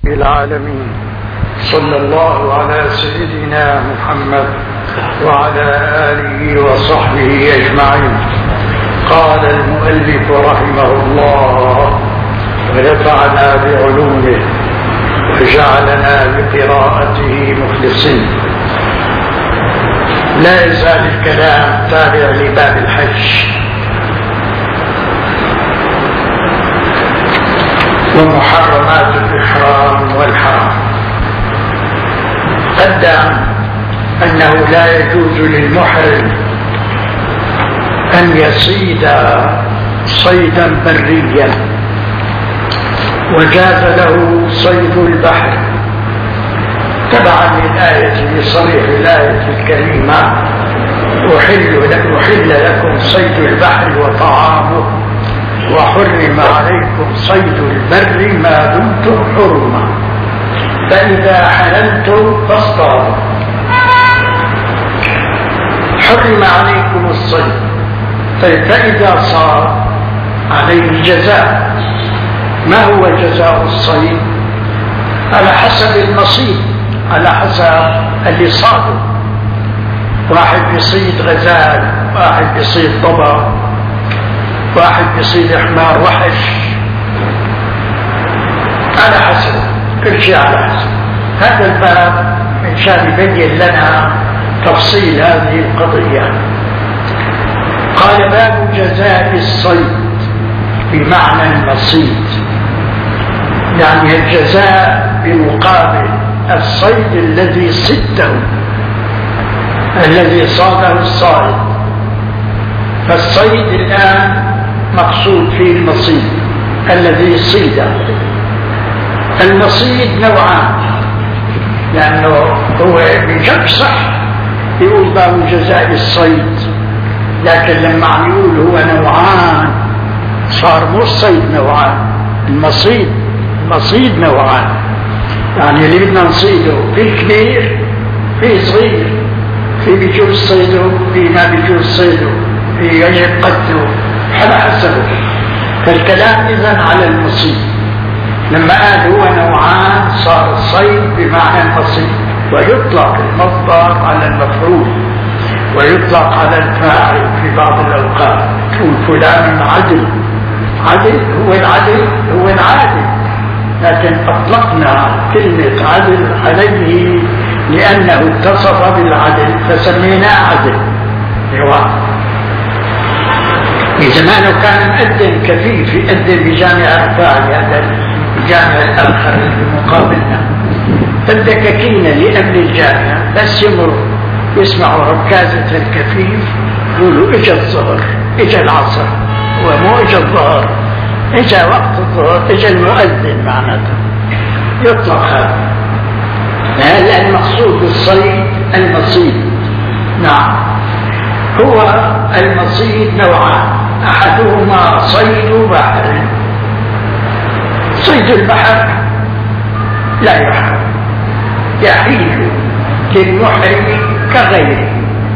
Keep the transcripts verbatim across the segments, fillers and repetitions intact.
العالمين. صلى الله على سيدنا محمد وعلى آله وصحبه أجمعين. قال المؤلف رحمه الله: ونفعنا بعلومه وجعلنا بقراءته مخلصين. لا يزال الكلام تابع لباب الحج ومحرمات الإحرام والحرام. قدم أنه لا يجوز للمحرم أن يصيد صيدا بريا، وجاز له صيد البحر تبعا للآية بصريح الآية الكريمة: أحل لكم, أحل لكم صيد البحر وطعامه وحرم عليكم صيد البر ما دمتم حرما فإذا حللتم فاصطادوا. حرم عليكم الصيد، فإذا صار عليه جزاء. ما هو جزاء الصيد؟ على حسب النصيب، على حسب اللي صاده. واحد بيصيد غزال، واحد بيصيد ضبع، واحد بيصيد حمار وحش، على حسب، كل شيء على حسب. هذا الباب إنشان يبين لنا تفصيل هذه القضية. قال: باب جزاء الصيد بمعنى المصيد، يعني الجزاء بمقابل الصيد الذي صده، الذي صاده الصائد. فالصيد الآن مقصود فيه المصيد الذي صيده. المصيد نوعان، لأنه هو بجد صح يقول باب جزاء الصيد، لكن لما عم يقول هو نوعان صار مو الصيد نوعان، المصيد المصيد نوعان. يعني اللي بدنا نصيده في كبير في صغير، في بيجوز صيده في ما بيجوز صيده، في يجب قتله على حسبه. فالكلام إذن على المصيد. لما قال هو نوعان صار الصيد بمعنى المصيد، ويطلق المصدر على المفعول ويطلق على الفاعل في بعض الأوقات. تقول فلان عدل، عدل هو العدل هو العادل، لكن أطلقنا كلمة عدل عليه لأنه اتصف بالعدل فسميناه عدل. زمانه كان مؤذن كفيف يؤذن بجامع الرفاعي، هذا الجامع الآخر اللي مقابلنا، فالدكاكين لأمن الجامع بس يمر يسمعوا ركازة الكفيف يقولوا: إجا الظهر، إجا العصر، ومو إجا الظهر، إجا وقت الظهر، إجا المؤذن معناته. يطلق هذا. لأن المقصود بالصيد المصيد. نعم، هو المصيد نوعان: أحدهما صيد بحر. صيد البحر لا يحرم، يحل للمحرم كغيره.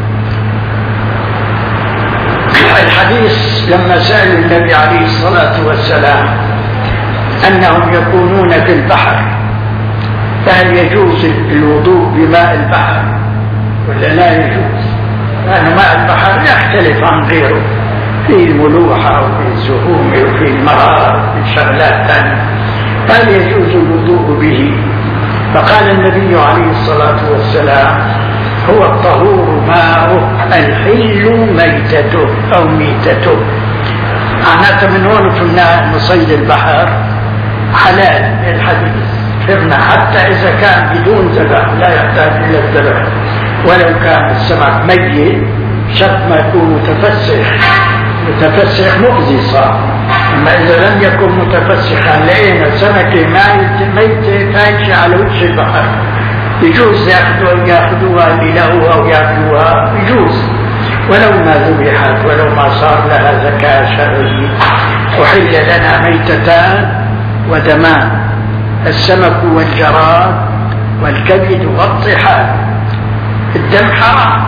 الحديث لما سألوا النبي عليه الصلاة والسلام أنهم يكونون في البحر فهل يجوز الوضوء بماء البحر ولا لا يجوز؟ لأن ماء البحر يختلف عن غيره، في الملوحة وفي الزهوم وفي المرار وفي شغلات ثانية، هل يجوز الوضوء به؟ فقال النبي عليه الصلاة والسلام: هو الطهور ماؤه الحل ميتته أو ميتته. معناته من هون فهمنا أن صيد البحر حلال الحديث. فهمنا حتى إذا كان بدون ذبح لا يحتاج إلى الذبح، ولو كان السمك ميت شرط ما يكون متفسخ. متفسخ مؤذي صار، أما إذا لم يكن متفسخا لقينا سمكة ميتة فايشة على وجه البحر يجوز يأخذوا يأخذوها للهوها أو يأكلوها، يجوز ولو ما ذبحت ولو ما صار لها زكاة شرعية. أحل لنا ميتتان ودمان: السمك والجراد والكبد والطحال. الدم حرام،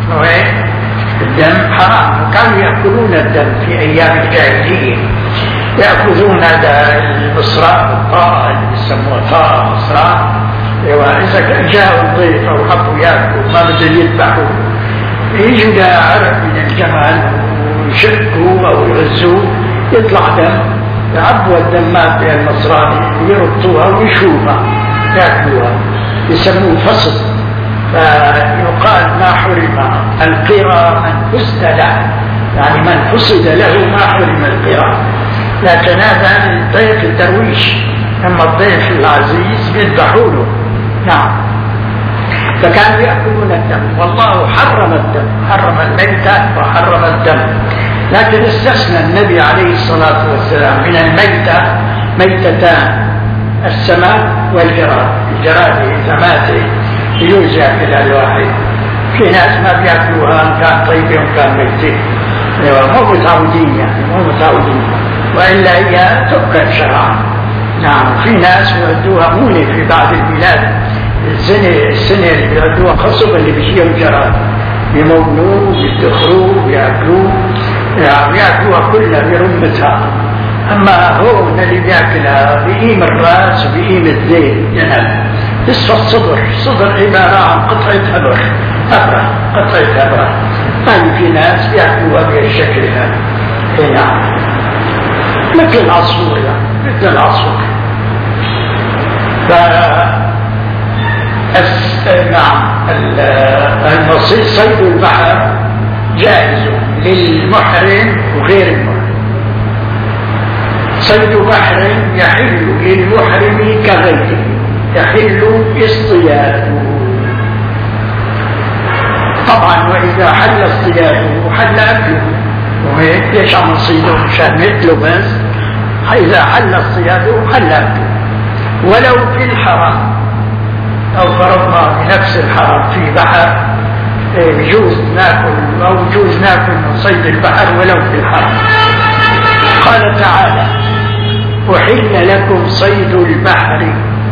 الدم حرام، وكانوا يأكلون الدم في أيام الجاهلية. يأخذون هذا المصراء الطاء اللي يسموه طاء مصراء، وإذا جاء الضيف أو حبوا يأكلوا ما بدهم يذبحوا يجوا عرق من الجمل ويشكوا أو يغزوا يطلع دم، يعبوا الدمات بالمصراني يربطوها ويشوها يأكلوها يسموه فصل. فيقال ما حرم القرى من فسد له، يعني من فسد له ما حرم القرى. لكن هذا الضيف الدرويش، أما الضيف العزيز يذبحوا له. نعم. فكانوا يأكلون الدم، والله حرم الدم، حرم الميتة وحرم الدم، لكن استثنى النبي عليه الصلاة والسلام من الميتة ميتتان: السمك والجراد. الجراد إذا مات يجوز يأكل الواحد، في ناس ما بيأكلوها إن كان طيبة وإن كان ميتة، مو متعودين يعني مو متعودين، وإلا هي تؤكل شرعا. نعم. في ناس يعدوها مونة في بعض البلاد، السنة السنة اللي بيعدوها خصوصا اللي بيجيهم جراد بيمونوه بيدخروه بيأكلوه، يعني بيأكلوها كلها برمتها. أما هون اللي بيأكلها بقيم الرأس وبقيم الذيل ينال نصف الصدر. الصدر عبارة عن قطعة أبر أبرة قطعة أبرة. يعني في ناس بيأكلوها بهالشكل هذا. نعم. مثل العصفور يعني مثل العصفور. ف نعم. المصيد صيد البحر جائز للمحرم وغير المحرم. صيد بحر يحل للمحرم كغيره، يحل اصطياده طبعا، وإذا حل اصطياده حل أكله. وهيك ليش عم نصيده؟ مشان مثله بس. إذا حل اصطياده حل أكله. ولو في الحرم، أو فرضنا بنفس الحرم في بحر يجوز ناكل أو يجوز ناكل من صيد البحر ولو في الحرم. قال تعالى: أحل لكم صيد البحر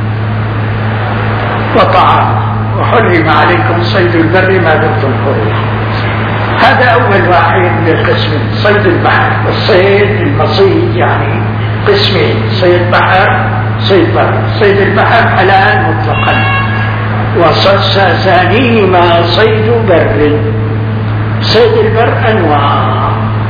وطعامه وحرم عليكم صيد البر ما دمتم حرما. هذا أول واحد من القسمين، صيد البحر. الصيد المصيد يعني قسمين: صيد بحر صيد بر. صيد البحر حلال مطلقا، وثانيهما صيد بر. صيد البر أنواع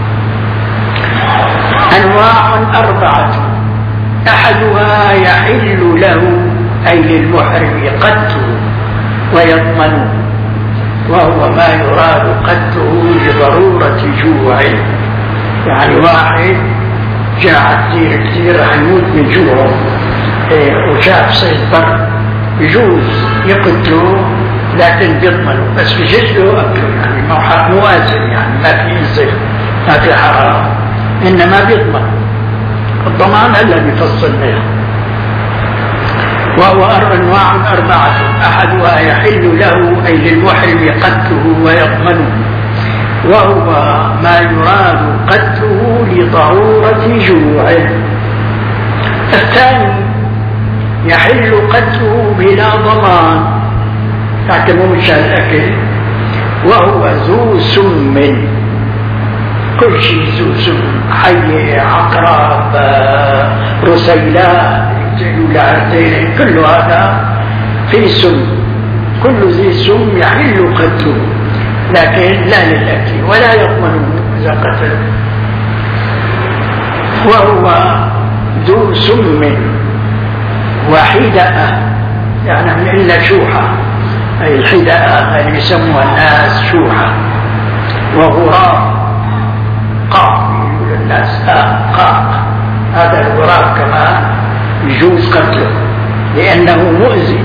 أنواع أربعة: أحدها يحل له أي للمحرم قتله ويضمنه، وهو ما يراد قتله لضرورة جوع. يعني واحد جاع كثير كثير رح يموت من جوعه وشاف صيد بر يجوز يقتله لكن بيضمنه، بس بجزءه أكله، يعني مو مؤثر، يعني ما في إنصف ما في حرام، إنما بيضمن. الضمان هلا بيفصل بها. وهو أنواع أربعة: أحدها يحل له أي للمحرم قتله ويضمنه، وهو ما يراد قتله لضرورة جوعه. الثاني يحل قتله بلا ضمان، لكن مو مشان الأكل، وهو ذو سم. كل شيء ذو سم: حية، عقرب، رسيلات، كل هذا في سم. كل ذي سم يحل قتله، لكن لا للأكل ولا يضمنه إذا قتله. وهو ذو سم وحدأة، يعني من إلا شوحة، أي الحدأة اللي يسموها الناس شوحة. وغراب قاق يقول الناس قاق، هذا الغراب كمان يجوز قتله لأنه مؤذي،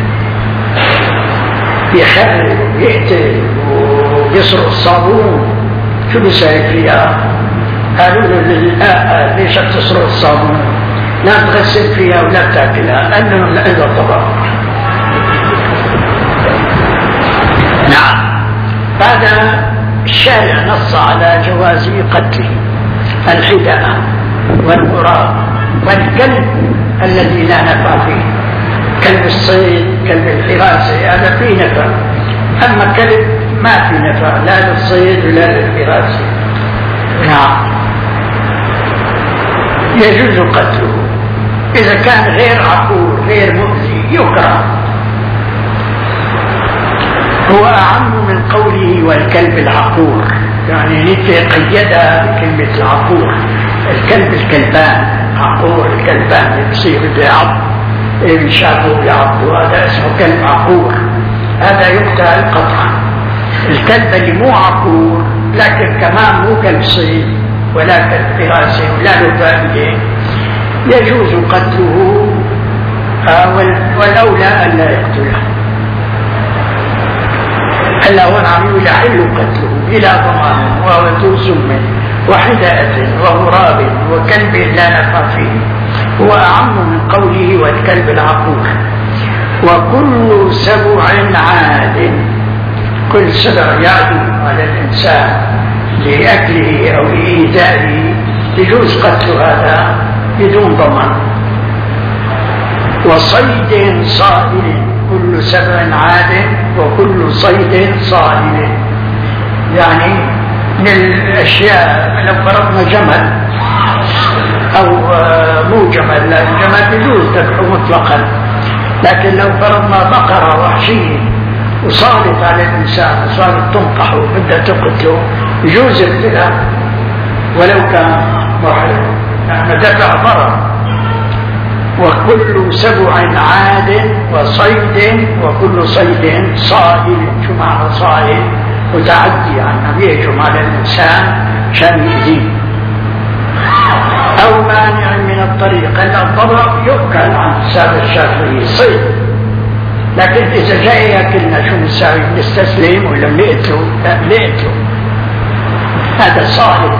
بيخرب ويقتل ويسرق الصابون. شو بيساوي فيها؟ قالوا له: ليش بتسرق الصابون؟ لا تغسل فيها ولا تاكلها لأنه عندها طبع. نعم. هذا الشارع نص على جواز قتله الحدأة والغراب والكلب الذي لا نفع فيه. كلب الصيد، كلب الحراسة، هذا فيه نفع. أما كلب ما في نفع لا للصيد ولا للحراسة. نعم. يجوز قتله إذا كان غير عقور غير مؤذي يكره. هو أعم من قوله والكلب العقور، يعني قيدها بكلمة العقور. الكلب الكلبان عقور، الكلبان يصير بيعض يشافه بيعض، وهذا اسمه كلب عقور، هذا يقتل قطعا. الكلب اللي مو عقور لكن كمان مو كلب صيد ولا كلب فراسي ولا له فائدة يجوز قتله، والأولى أن لا يقتله. ألا ونعم يحل قتله بلا ضمان وهو ذو سم وحداءة وغراب وكلب لا نفع فيه، هو أعم من قوله والكلب العقور. وكل سبع عاد، كل سبع يعدو على الإنسان لأكله أو لإيذائه يجوز قتل هذا بدون ضمان. وصيد صائل، كل سبع عاد وكل صيد صائل، يعني من الأشياء لو فرضنا جمل أو مو جمل، لا الجمل يجوز ذبحه مطلقا، لكن لو فرضنا بقرة وحشية وصارت على الإنسان وصارت تنطح وبدها تقتله يجوز ابتلاء ولو كان محرم، يعني دفع ضرر. وكل سبع عاد وصيد وكل صيد صائل، شو معنى صائل؟ متعدي عن يهجم على الإنسان شان يؤذيه. أو مانع من الطريق، أن الضرر يؤكل عن حساب الشافعي صيد، لكن إذا جاء يأكلنا شو نساوي؟ نستسلم ولا نقتله؟ لا نقتله، هذا صائل.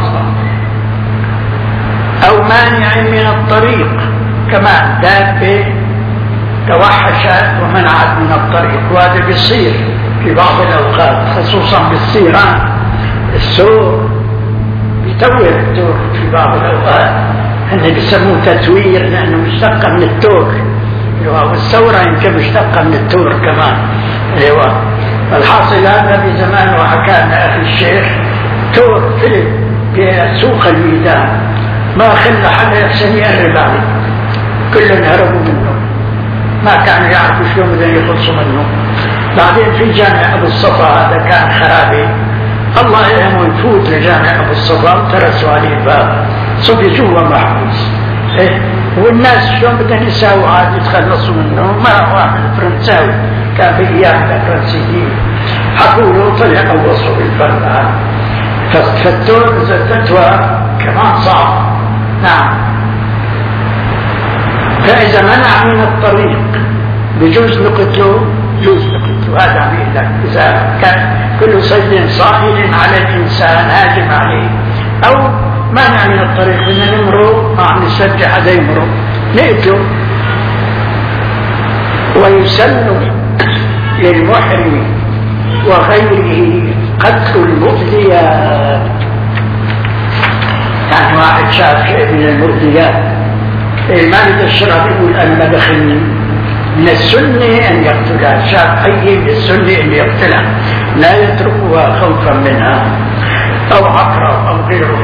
أو مانع من الطريق، كمان دابة توحشت ومنعت من الطريق، وهذا بيصير في بعض الأوقات خصوصا بالسيران، السور بيتور التور في بعض الأوقات، هن بيسموه تزوير لأنه مشتقة من التور، والثورة يمكن مشتقة من التور كمان. ايوه الحاصل هذا في زمان وحكى لنا أخي الشيخ تور فيلم في سوق الميدان، ما خلى حدا يحسن يقرب عليه، كلهم هربوا منه، ما كانوا يعرفوا شلون بدهم يخلصوا منه. بعدين في جامع أبو الصفا هذا كان خرابي، الله يهمه يفوت لجامع أبو الصفا وترسوا عليه الباب، صبي جوا محبوس. إيه؟ والناس شلون بدهم يساووا عاد يتخلصوا منه؟ ما واحد فرنساوي كان في ايام الفرنسيين حكوا له طلع قوصوا بالبرد، فالتور اذا تتوى كمان صعب. نعم. فاذا منع من الطريق بجوز نقتله، يجوز نقتله، هذا عم يقول لك اذا كان كل صيد صائل على الانسان هاجم عليه، او مانع من الطريق بدنا نمروا ما عم نشجع حدا يمروا نقتله. ويسن للمحرم وغيره قتل المؤذيات، يعني واحد شاف شيء من المؤذيات المالك الشرف يقول أنا ما دخلني، من السنة أن يقتلها، شاف أي من السنة أن يقتلها لا يتركها خوفا منها أو عقرب أو غيره.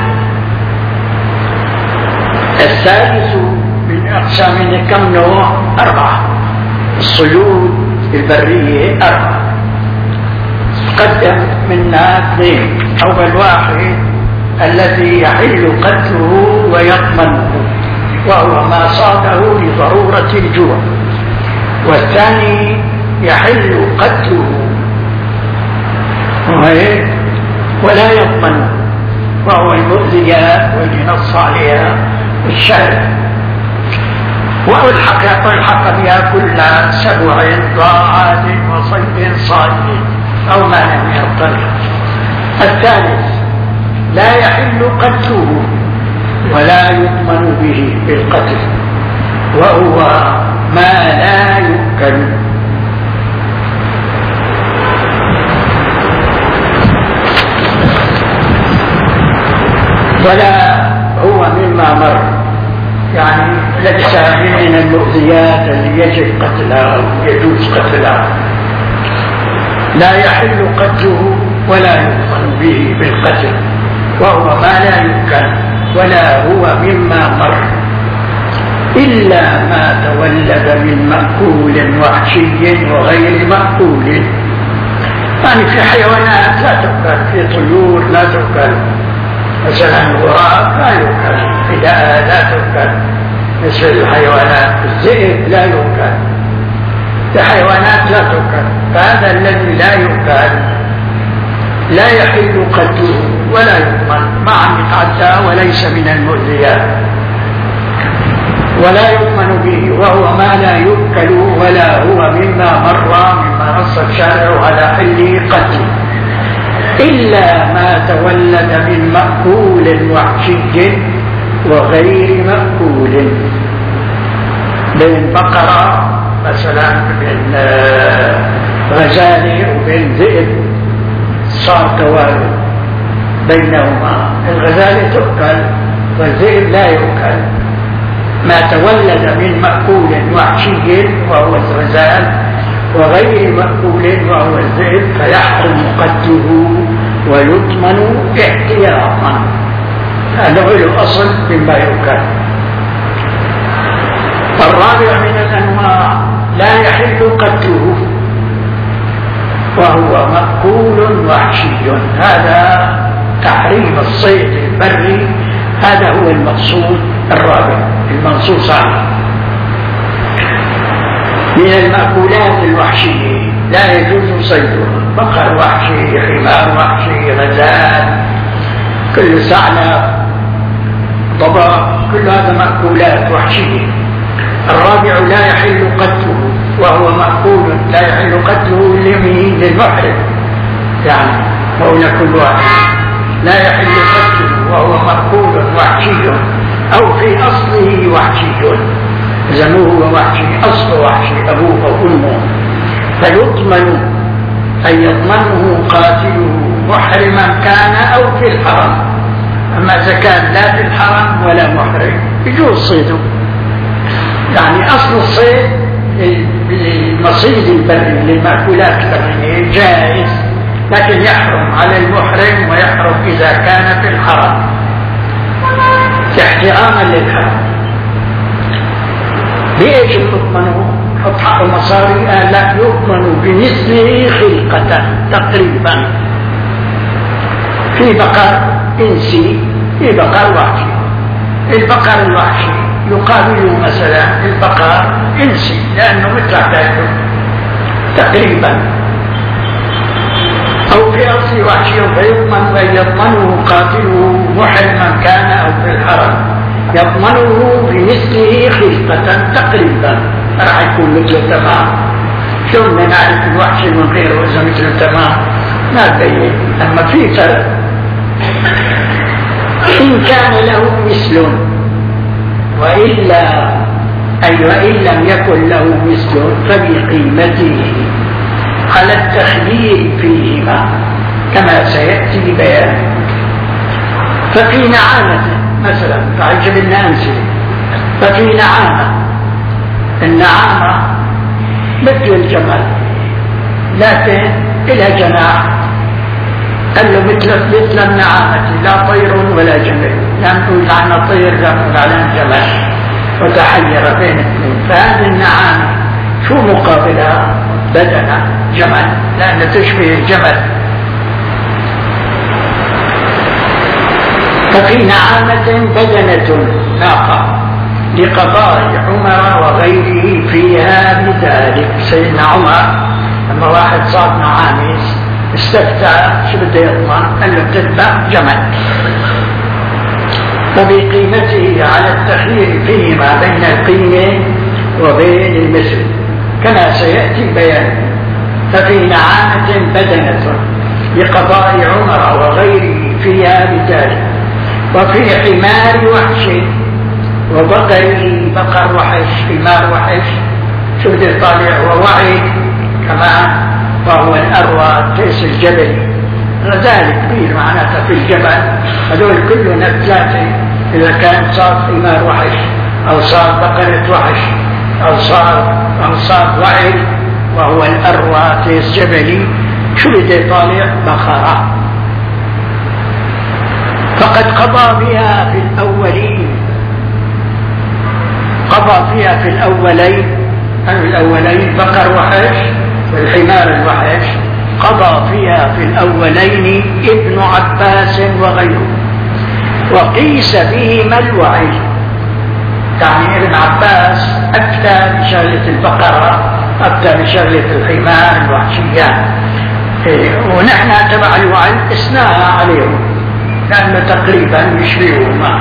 الثالث من أقسام كم نوع؟ أربعة. الصيود البرية أربعة، قدم منها اثنين. أول واحد الذي يحل قتله ويضمنه، وهو ما صاده لضرورة الجوع. والثاني يحل قتله ولا يضمنه، وهو المؤذيات واللي نص عليها الشرع. والحق والحق بها كل سبع ضاعات وصيد صائد أو مانع من الطريق. الثالث لا يحل قتله ولا يضمن به بالقتل، وهو ما لا يؤكل. ولا هو مما مر، يعني ليس من المؤذيات التي يجب قتلها أو يجوز قتلها. لا يحل قتله ولا يضمن به بالقتل، وهو ما لا يمكن، ولا هو مما مر. إلا ما تولد من مأكول وحشي وغير مأكول. يعني في حيوانات لا تؤكل، في طيور لا تؤكل، مثلا الغراب لا يؤكل، فداء لا تؤكل، مثل الحيوانات الذئب لا يؤكل، في حيوانات لا تؤكل. فهذا الذي لا يؤكل لا يحل قتله ولا يضمن، مع أن يتعدى وليس من المؤذيات ولا يؤمن به، وهو ما لا يؤكل ولا هو مما مر مما نص الشارع على حل قتله، إلا ما تولد من مأكول وحشي وغير مأكول. بين بقرة مثلا، بين غزالة وبين ذئب صار توالد بينهما، الغزالة تؤكل والذئب لا يؤكل. ما تولد من مأكول وحشي وهو الغزال وغير مأكول وهو الذئب فيحرم قتله ويضمن احتياطا. هذا هو الأصل مما يؤكل. الرابع من الأنواع لا يحل قتله وهو مأكول وحشي، هذا تحريم الصيد البري، هذا هو المقصود الرابع المنصوص عليه. من المأكولات الوحشية لا يجوز صيدها، بقر وحشي، حمار وحشي، غزال، كل ثعلب، ضبع، كل هذا مأكولات وحشية. الرابع لا يحل قتله وهو مأكول لا يحل قتله لمين؟ للمحرم، يعني مولى كل واحد. لا يحل قتله وهو مأكول وحشي أو في أصله وحشي، زموه وحشي، أصله وحشي، أبوه وأمه، فيضمن أن يضمنه قاتله محرما كان أو في الحرم. أما إذا كان لا في الحرم ولا محرم يجوز صيده. يعني أصل الصيد للمصيد البري للمأكولات البرية جائز، لكن يحرم على المحرم ويحرم إذا كان في الحرم احتراما للحرم. ليش يؤمنوا؟ حط حق مصاري، لا يؤمن بمثله خلقة تقريبا. في بقر إنسي، في بقر وحشي. البقر الوحشي يقابل مثلا البقر إنسي لأنه مثل حداثه تقريبا، أو في أصل وحشي، فيضمن أن يضمنه قاتله محرما كان أو في الحرم، يضمنه بمثله خلقة تقريبا، راح يكون مثل تمام. شلون نعرف الوحش من غيره إذا مثل تمام؟ ما بين. أما في فرق، إن كان له مثل وإلا أي وإن لم يكن له مثل فبقيمته على التخيير فيهما كما سيأتي بيانه. ففي نعامة مثلا، تعجب لنا أمثلة، ففي نعامة، النعامة مثل الجمل لكن إلى جناح، قال له مثل مثل النعامة، لا طير ولا جمل، لا نقول عنها طير لا نقول عنها جمل، وتحير بين الاثنين. فهذه النعامة شو مقابلها؟ بدنة جمل، لأنها تشبه الجمل. ففي نعامة بدنة ناقة لقضاء عمر وغيره فيها بذلك. سيدنا عمر لما واحد صار نعاميس استفتى شو بده يضمن؟ قال له بتذبح جمل. وبقيمته على التخيير فيما بين القيمة وبين المثل كما سيأتي بيانه. ففي نعامة بدنة لقضاء عمر وغيره فيها بذلك. وفي حمار وحش وبقره، بقر وحش، حمار وحش، شو بده يطالع ووعي كمان، وهو الأروى تيس الجبل، غزال كبير معناتها في الجبل. هذول كلهم ثلاثة، إذا كان صار حمار وحش أو صار بقرة وحش أو صار أو صار وعي وهو الأروى تيس جبلي، شو بده يطالع؟ بقرة. فقد قضى بها في الأولين، قضى فيها في الأولين الأولين بقر وحش والحمار الوحش، قضى فيها في الأولين ابن عباس وغيره، وقيس بهما الوعي. يعني ابن عباس أفتى بشغلة البقرة، أفتى بشغلة الحمار الوحشية، ونحن تبع الوعي اسناها عليهم لأنه تقريبا يشبههما.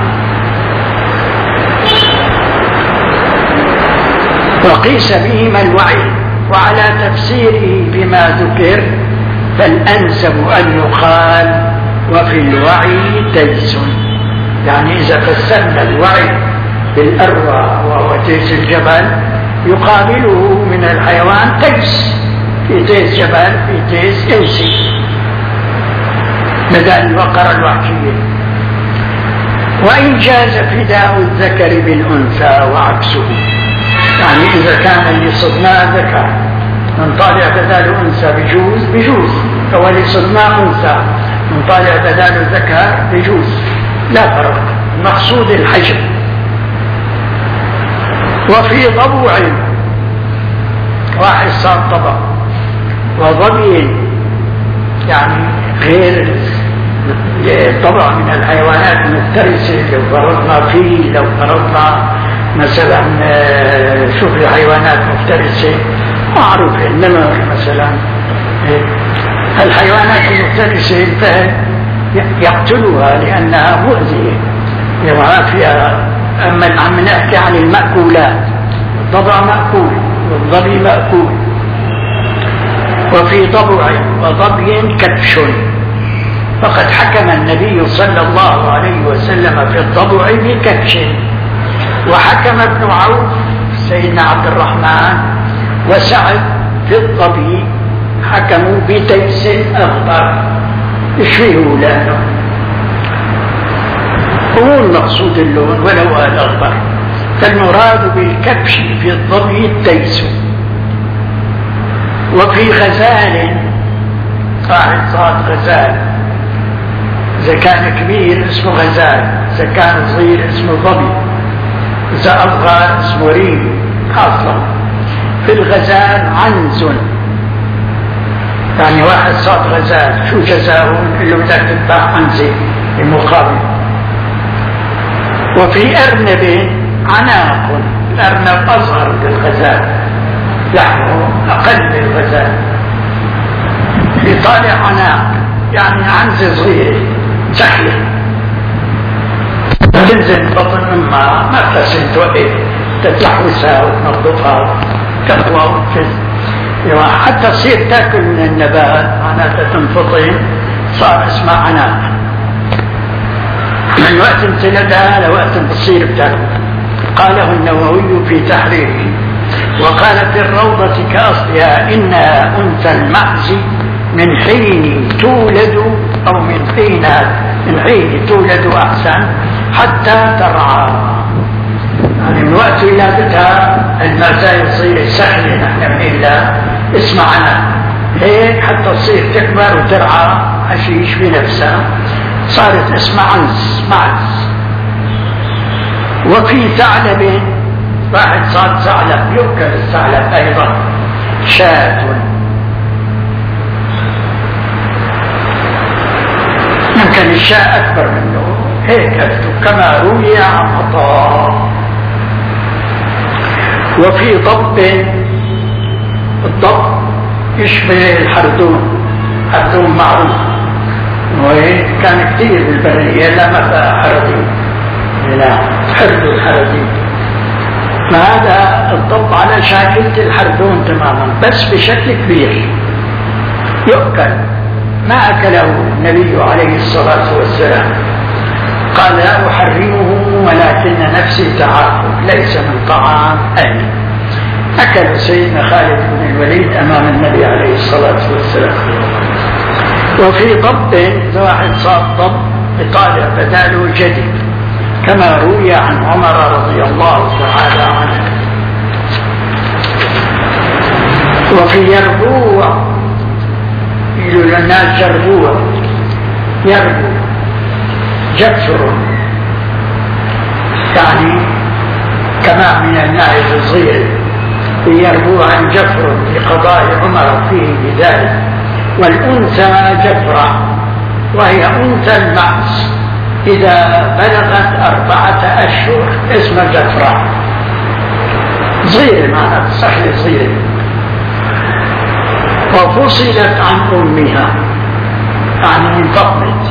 وقيس بهما الوعي، وعلى تفسيره بما ذكر فالأنسب أن يقال وفي الوعي تيس. يعني إذا فسرنا الوعي بالأروى وهو تيس الجبل، يقابله من الحيوان تيس، في تيس جبل في تيس إنسي بدل البقرة الوحشية. وإن جاز فداء الذكر بالأنثى وعكسه، يعني إذا كان اللي صدناه ذكر من طالع بداله أنثى بجوز بجوز، أو اللي صدناه أنثى من طالع بداله ذكر بجوز، لا فرق، المقصود الحجم. وفي ضبع واحد صار طبع، وضبي يعني غير طبع من الحيوانات المفترسة، لو فرضنا فيه لو فرضنا مثلا شوف الحيوانات مفترسة معروفة، النمر مثلا، الحيوانات المفترسة الفهد يقتلها لأنها مؤذية يوعى فيها. أما عم نحكي عن المأكولات، الضبع مأكول والضبي مأكول. وفي ضبع وضبي كبش، فقد حكم النبي صلى الله عليه وسلم في الضبع بكبش، وحكم ابن عوف سيدنا عبد الرحمن وسعد في الضبي حكموا بتيس أخضر يشبهه، لأنه هو المقصود اللون ولو الأخضر، فالمراد بالكبش في الضبي التيس. وفي غزال واحد صاد غزال، إذا كان كبير اسمه غزال، إذا كان صغير اسمه ضبي، إذا أصغر اسمه ريم أصلا. في الغزال عنز، يعني واحد صاد غزال شو جزاؤه؟ اللي بدك تذبح عنزة المقابل. وفي أرنب عناق، الأرنب أصغر من الغزال، لحمه أقل من الغزال. في طالع عناق يعني عنزة صغيرة سهلة تنزل بطن أمها ما تسن توقف، تتلحوسها وتنظفها تقوى وتفز، حتى تصير تاكل من النبات معناتها تنفطم، صار اسمها عناق. من وقت امتلدها لوقت تصير بتاكل. قاله النووي في تحريره. وقال في الروضة كأصلها إنها أنثى المعز من حين تولد، أو من حين من حين تولد أحسن حتى ترعى، يعني من وقت ولادتها المعزة يصير سهل نحن إلا اسمعنا هيك حتى تصير تكبر وترعى حشيش بنفسها، صارت اسمها عنز معز. وفي ثعلب واحد صار ثعلب يؤكل الثعلب أيضا شاة، يمكن الشاة أكبر منه هيك كما روي عن عطاء. وفي ضب، الضب يشبه الحردون، حردون معروف وكان كثير بالبرية لما حردين، لا حرد الحردين، فهذا الضب على شاكلة الحردون تماما بس بشكل كبير يؤكل، ما أكله النبي عليه الصلاة والسلام، قال لا أحرمه ولكن نفسي تعاقب ليس من طعام أهلي. أكل سيدنا خالد بن الوليد أمام النبي عليه الصلاة والسلام. وفي ضب واحد صاد ضب بطالع بداله جديد كما روي عن عمر رضي الله تعالى عنه. وفي يربوع، يقولوا للناس جربوع، يربو جفر يعني كما من الناعز الصغير يربوعا جفر لقضاء عمر فيه بذلك. والأنثى جفرة وهي أنثى المعز إذا بلغت أربعة أشهر اسم جفرة، صغير معنى صحيح صغير. وفصلت عن أمها يعني انفصلت،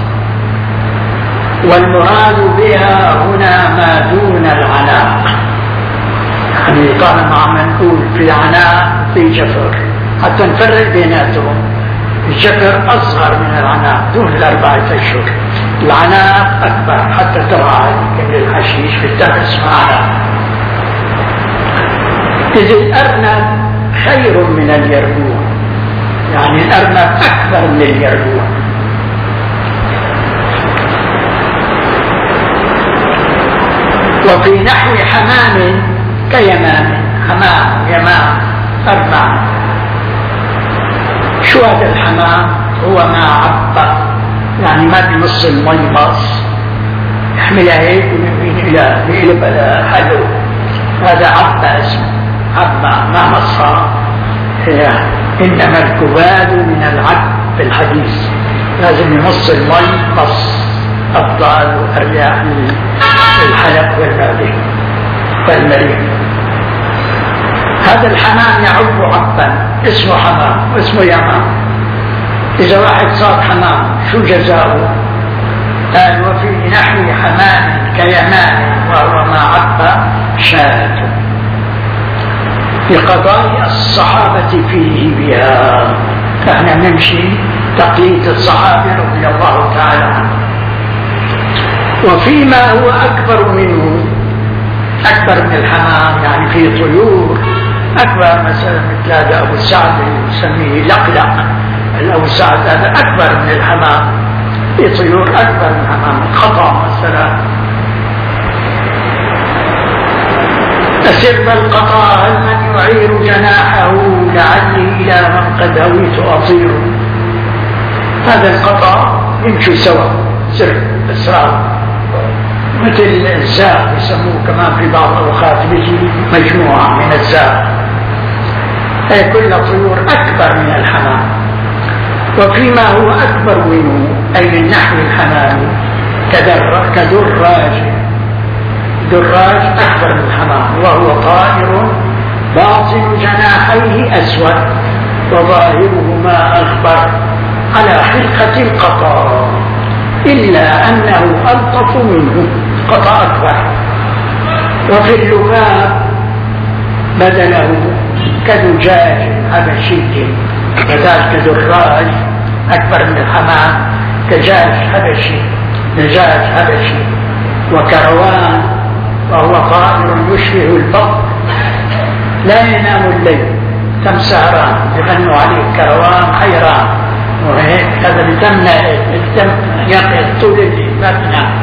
والمراد بها هنا ما دون العناق، يعني طالما عم نقول في عناق في جفر حتى نفرق بيناتهم. الجفر أصغر من العناق دون الأربعة أشهر، العناق أكبر حتى ترعى كل الحشيش في الدرس معنا. إذ الأرنب خير من اليربوع، يعني الأرنب أكبر من اليربوع. وفي نحو حمام كيمام، حمام يمام أربعة. شو هذا الحمام؟ هو ما عبى، يعني ما بنص المي مص يحملها هيك ومن إلى بيقلب على حلو، هذا عبى اسمه، عبى ما مصها. إنما الكباد من العب في الحديث، لازم يمص المي مص أفضل وأريح الحلق والمعدة والمريء. هذا الحمام يعب عبا اسمه حمام واسمه يمام. إذا واحد صار حمام شو جزاؤه؟ قال وفي نحو حمام كيمام وهو ما عب شاة، لقضاء الصحابة فيه بها. فاحنا نمشي تقليد الصحابة رضي الله تعالى عنهم. وفيما هو أكبر منه، أكبر من الحمام يعني في طيور أكبر، مثلا مثل هذا أبو سعد يسميه لقلق، الأبو سعد هذا أكبر من الحمام، في طيور أكبر من الحمام، القطا مثلا. أسر القطا هل من يعير جناحه لعلي إلى من قد هويت أطير. هذا القطا يمشوا سوا سر أسرار، مثل الزاق يسموه كمان في بعض الأوقات، بيجي مجموعة من الزاق، هي كل طيور أكبر من الحمام. وفيما هو أكبر منه أي من نحو الحمام كدراج، دراج أكبر من الحمام، وهو طائر باطن جناحيه أسود وظاهرهما أخضر على حلقة القطا، إلا أنه ألطف منه، قطع أكبر. وفي اللباب بدله كدجاج حبشي، كذلك دراج أكبر من الحمام كجاج حبشي، دجاج حبشي. وكروان وهو طائر يشبه البط لا ينام الليل، تم سهران يغنوا عليه كروان حيران، وهيك هذا بتمنى الدم يقظ طول الليل ما بينام.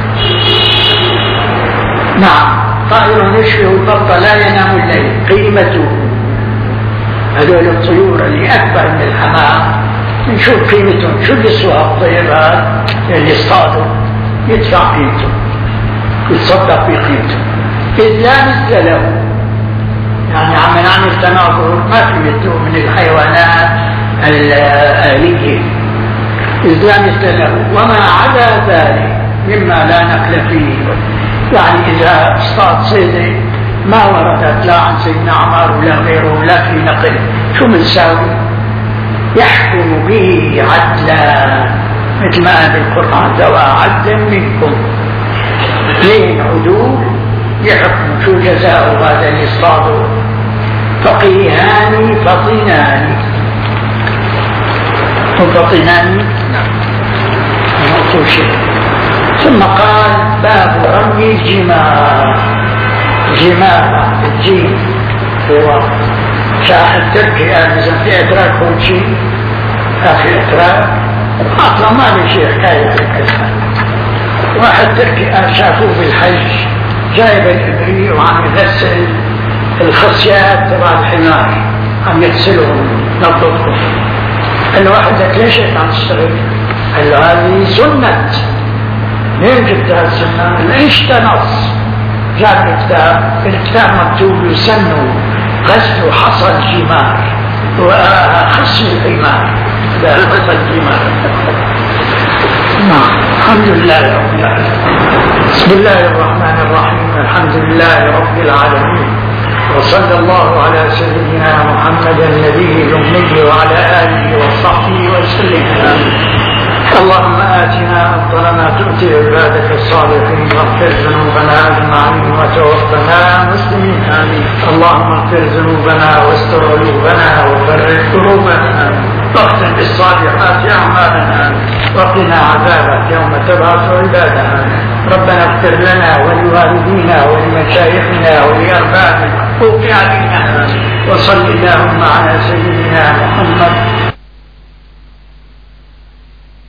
نعم، طائر يشبه البط لا ينام الليل. قيمته هذول الطيور اللي أكبر من الحمام نشوف قيمتهم، شو يسوى الطير هذا اللي اصطادوا، يدفع قيمته، يتصدق بقيمته، إذ لا مثل له. يعني عم نعمل تناظر ما في مثله من الحيوانات الآلية، إذ لا مثل له. وما عدا ذلك مما لا نقل فيه، يعني إذا اصطاد صيدة ما وردت لا عن سيدنا عمر ولا غيره ولا في نقل، شو منساوي؟ يحكم به عدلا، مثل ما قال القرآن ذوى عدل منكم، اثنين عدول يحكم شو جزاء هذا اللي اصطادوا. فقيهان فطنان، وفطنان نعم شيء. ثم قال باب رمي الجمار، جمار الجيم هو شاحن تركي، ألزم في إدراك كل شيء، في إدراك أصلا ما لي شيء حكاية الكلمة. واحد تركي شافوه بالحج جايب الإبريق وعم يغسل الخصيات تبع الحمار، عم يغسلهم نظفهم. قال له واحد ذاك ليش عم تشتغل؟ قال له هذه سنة. ليه جبت هالسنة؟ ليش تنص؟ جاء الكتاب الكتاب مكتوب يسن غسل حصى الجمار وخص الحمار لا حصى الجمار. نعم الحمد لله رب العالمين. بسم الله الرحمن الرحيم. الحمد لله رب العالمين، وصلى الله على سيدنا محمد النبي الأمي وعلى آله وصحبه وسلم. اللهم آتنا أفضل ما تؤتي عبادك الصالحين، واغفر ذنوبنا أجمعين وتوفنا مسلمين. آمين. اللهم اغفر ذنوبنا واستر عيوبنا وفرج كروبنا واختم بالصالحات أعمالنا وقنا عذابك يوم تبعث عبادنا. ربنا اغفر لنا ولوالدينا ولمشايخنا ولأرباب الحقوق علينا، وصل اللهم على سيدنا محمد